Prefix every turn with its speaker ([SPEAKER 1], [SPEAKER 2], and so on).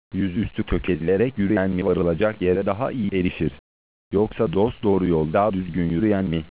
[SPEAKER 1] yüzüstü kök edilerek yürüyen mi varılacak yere daha iyi erişir? Yoksa dosdoğru yolda düzgün yürüyen mi?